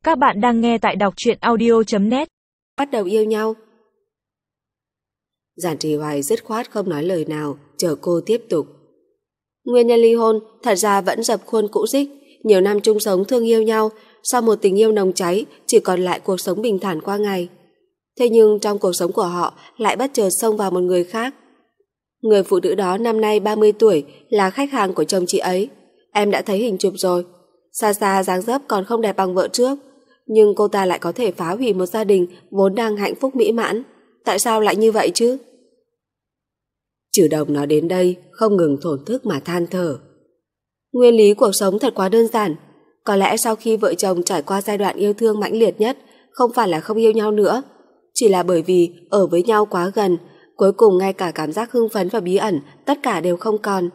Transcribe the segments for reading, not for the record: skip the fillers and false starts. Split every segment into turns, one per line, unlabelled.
Các bạn đang nghe tại đọc truyện audio.net.
Bắt đầu yêu nhau. Giản Trì Hoài dứt khoát không nói lời nào, chờ cô tiếp tục. Nguyên nhân ly hôn thật ra vẫn dập khuôn cũ dích. Nhiều năm chung sống thương yêu nhau, sau một tình yêu nồng cháy chỉ còn lại cuộc sống bình thản qua ngày. Thế nhưng trong cuộc sống của họ lại bất chợt xông vào một người khác. Người phụ nữ đó năm nay 30 tuổi, là khách hàng của chồng chị ấy. Em đã thấy hình chụp rồi. Xa xa dáng dấp còn không đẹp bằng vợ trước, nhưng cô ta lại có thể phá hủy một gia đình vốn đang hạnh phúc mỹ mãn. Tại sao lại như vậy chứ? Trừ Đồng nói đến đây không ngừng thổn thức mà than thở. Nguyên lý cuộc sống thật quá đơn giản. Có lẽ sau khi vợ chồng trải qua giai đoạn yêu thương mãnh liệt nhất, không phải là không yêu nhau nữa, chỉ là bởi vì ở với nhau quá gần, cuối cùng ngay cả cảm giác hưng phấn và bí ẩn tất cả đều không còn.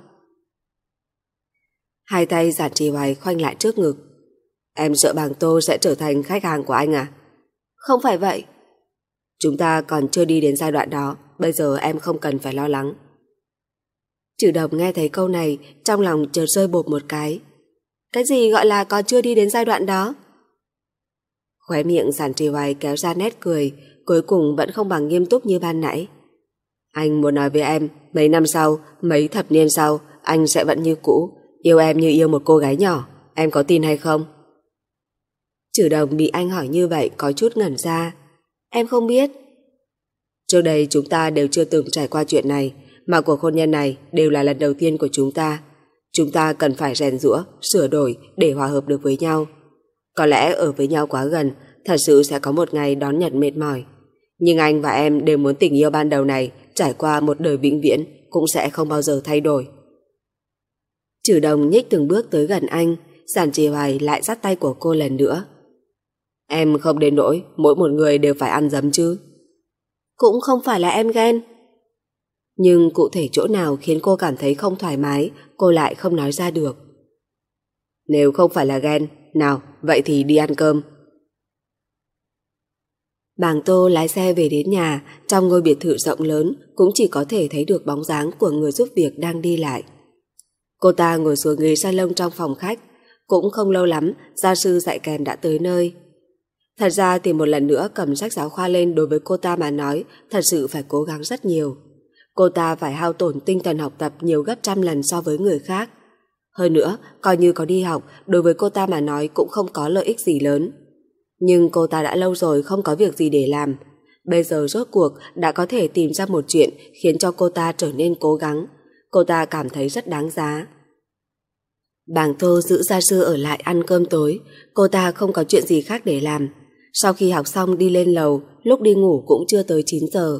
Hai tay Giản Trì Hoài khoanh lại trước ngực. Em sợ Bàng Tô sẽ trở thành khách hàng của anh à? Không phải vậy. Chúng ta còn chưa đi đến giai đoạn đó, bây giờ em không cần phải lo lắng. Trừ Đồng nghe thấy câu này, trong lòng chợt rơi bột một cái. Cái gì gọi là còn chưa đi đến giai đoạn đó? Khóe miệng Giản Trì Hoài kéo ra nét cười, cuối cùng vẫn không bằng nghiêm túc như ban nãy. Anh muốn nói với em, mấy năm sau, mấy thập niên sau, anh sẽ vẫn như cũ, yêu em như yêu một cô gái nhỏ. Em có tin hay không? Trừ Đồng bị anh hỏi như vậy có chút ngẩn ra. Em không biết. Trước đây chúng ta đều chưa từng trải qua chuyện này, mà cuộc hôn nhân này đều là lần đầu tiên của chúng ta. Chúng ta cần phải rèn giũa, sửa đổi để hòa hợp được với nhau. Có lẽ ở với nhau quá gần, thật sự sẽ có một ngày đón nhận mệt mỏi. Nhưng anh và em đều muốn tình yêu ban đầu này trải qua một đời vĩnh viễn cũng sẽ không bao giờ thay đổi. Trừ Đồng nhích từng bước tới gần anh, Giản Trì Hoài lại dắt tay của cô lần nữa. Em không đến nỗi mỗi một người đều phải ăn dấm chứ? Cũng không phải là em ghen. Nhưng cụ thể chỗ nào khiến cô cảm thấy không thoải mái, cô lại không nói ra được. Nếu không phải là ghen, nào, vậy thì đi ăn cơm. Bàng Tô lái xe về đến nhà, trong ngôi biệt thự rộng lớn cũng chỉ có thể thấy được bóng dáng của người giúp việc đang đi lại. Cô ta ngồi xuống ghế salon trong phòng khách, cũng không lâu lắm gia sư dạy kèn đã tới nơi. Thật ra thì một lần nữa cầm sách giáo khoa lên đối với cô ta mà nói thật sự phải cố gắng rất nhiều. Cô ta phải hao tổn tinh thần học tập nhiều gấp trăm lần so với người khác. Hơn nữa, coi như có đi học, đối với cô ta mà nói cũng không có lợi ích gì lớn. Nhưng cô ta đã lâu rồi không có việc gì để làm. Bây giờ rốt cuộc đã có thể tìm ra một chuyện khiến cho cô ta trở nên cố gắng. Cô ta cảm thấy rất đáng giá. Bàng Tô giữ gia sư ở lại ăn cơm tối. Cô ta không có chuyện gì khác để làm. Sau khi học xong đi lên lầu, lúc đi ngủ cũng chưa tới 9 giờ.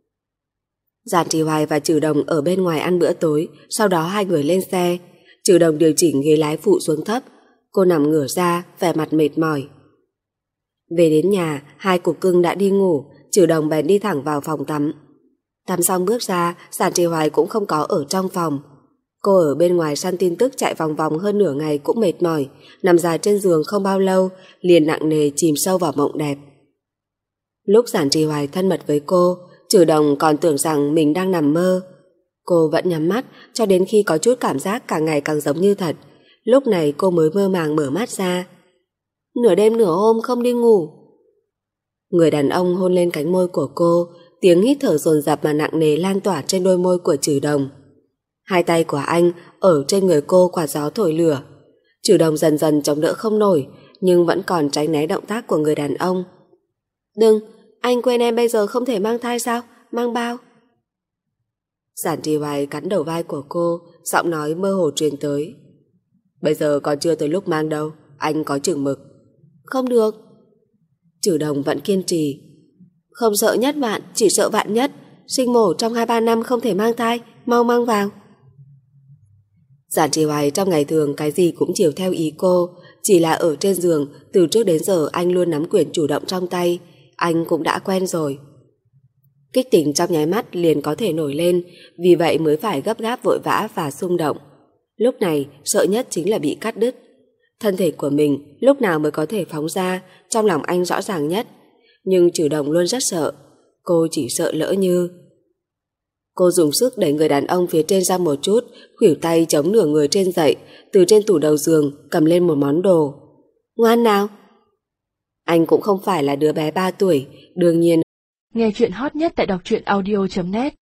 Giản Trì Hoài và Trừ Đồng ở bên ngoài ăn bữa tối, sau đó hai người lên xe. Trừ Đồng điều chỉnh ghế lái phụ xuống thấp. Cô nằm ngửa ra, vẻ mặt mệt mỏi. Về đến nhà, hai cục cưng đã đi ngủ, Trừ Đồng bèn đi thẳng vào phòng tắm. Tắm xong bước ra, Giản Trì Hoài cũng không có ở trong phòng. Cô ở bên ngoài săn tin tức chạy vòng vòng hơn nửa ngày cũng mệt mỏi, nằm dài trên giường không bao lâu, liền nặng nề chìm sâu vào mộng đẹp. Lúc Giản Trì Hoài thân mật với cô, Trừ Đồng còn tưởng rằng mình đang nằm mơ. Cô vẫn nhắm mắt cho đến khi có chút cảm giác càng ngày càng giống như thật. Lúc này cô mới mơ màng mở mắt ra. Nửa đêm nửa hôm không đi ngủ. Người đàn ông hôn lên cánh môi của cô, tiếng hít thở dồn dập mà nặng nề lan tỏa trên đôi môi của Trừ Đồng. Hai tay của anh ở trên người cô quạt gió thổi lửa. Trừ Đồng dần dần chống đỡ không nổi, nhưng vẫn còn tránh né động tác của người đàn ông. Đừng, anh quên em bây giờ không thể mang thai sao? Mang bao? Giản Trì Hoài cắn đầu vai của cô, giọng nói mơ hồ truyền tới. Bây giờ còn chưa tới lúc mang đâu, anh có chừng mực. Không được. Trừ Đồng vẫn kiên trì. Không sợ nhất vạn, chỉ sợ vạn nhất. Sinh mổ trong 2-3 năm không thể mang thai, mau mang vào. Giản Trì Hoài trong ngày thường cái gì cũng chiều theo ý cô, chỉ là ở trên giường từ trước đến giờ anh luôn nắm quyền chủ động trong tay, anh cũng đã quen rồi. Kích tình trong nháy mắt liền có thể nổi lên, vì vậy mới phải gấp gáp vội vã và xung động. Lúc này sợ nhất chính là bị cắt đứt. Thân thể của mình lúc nào mới có thể phóng ra, trong lòng anh rõ ràng nhất. Nhưng Trừ Đồng luôn rất sợ. Cô chỉ sợ lỡ như... Cô dùng sức đẩy người đàn ông phía trên ra một chút, khuỷu tay chống nửa người trên dậy, từ trên tủ đầu giường cầm lên một món đồ. Ngoan nào! Anh cũng không phải là đứa bé 3 tuổi, đương nhiên.
Nghe chuyện hot nhất tại đọc truyện audio.net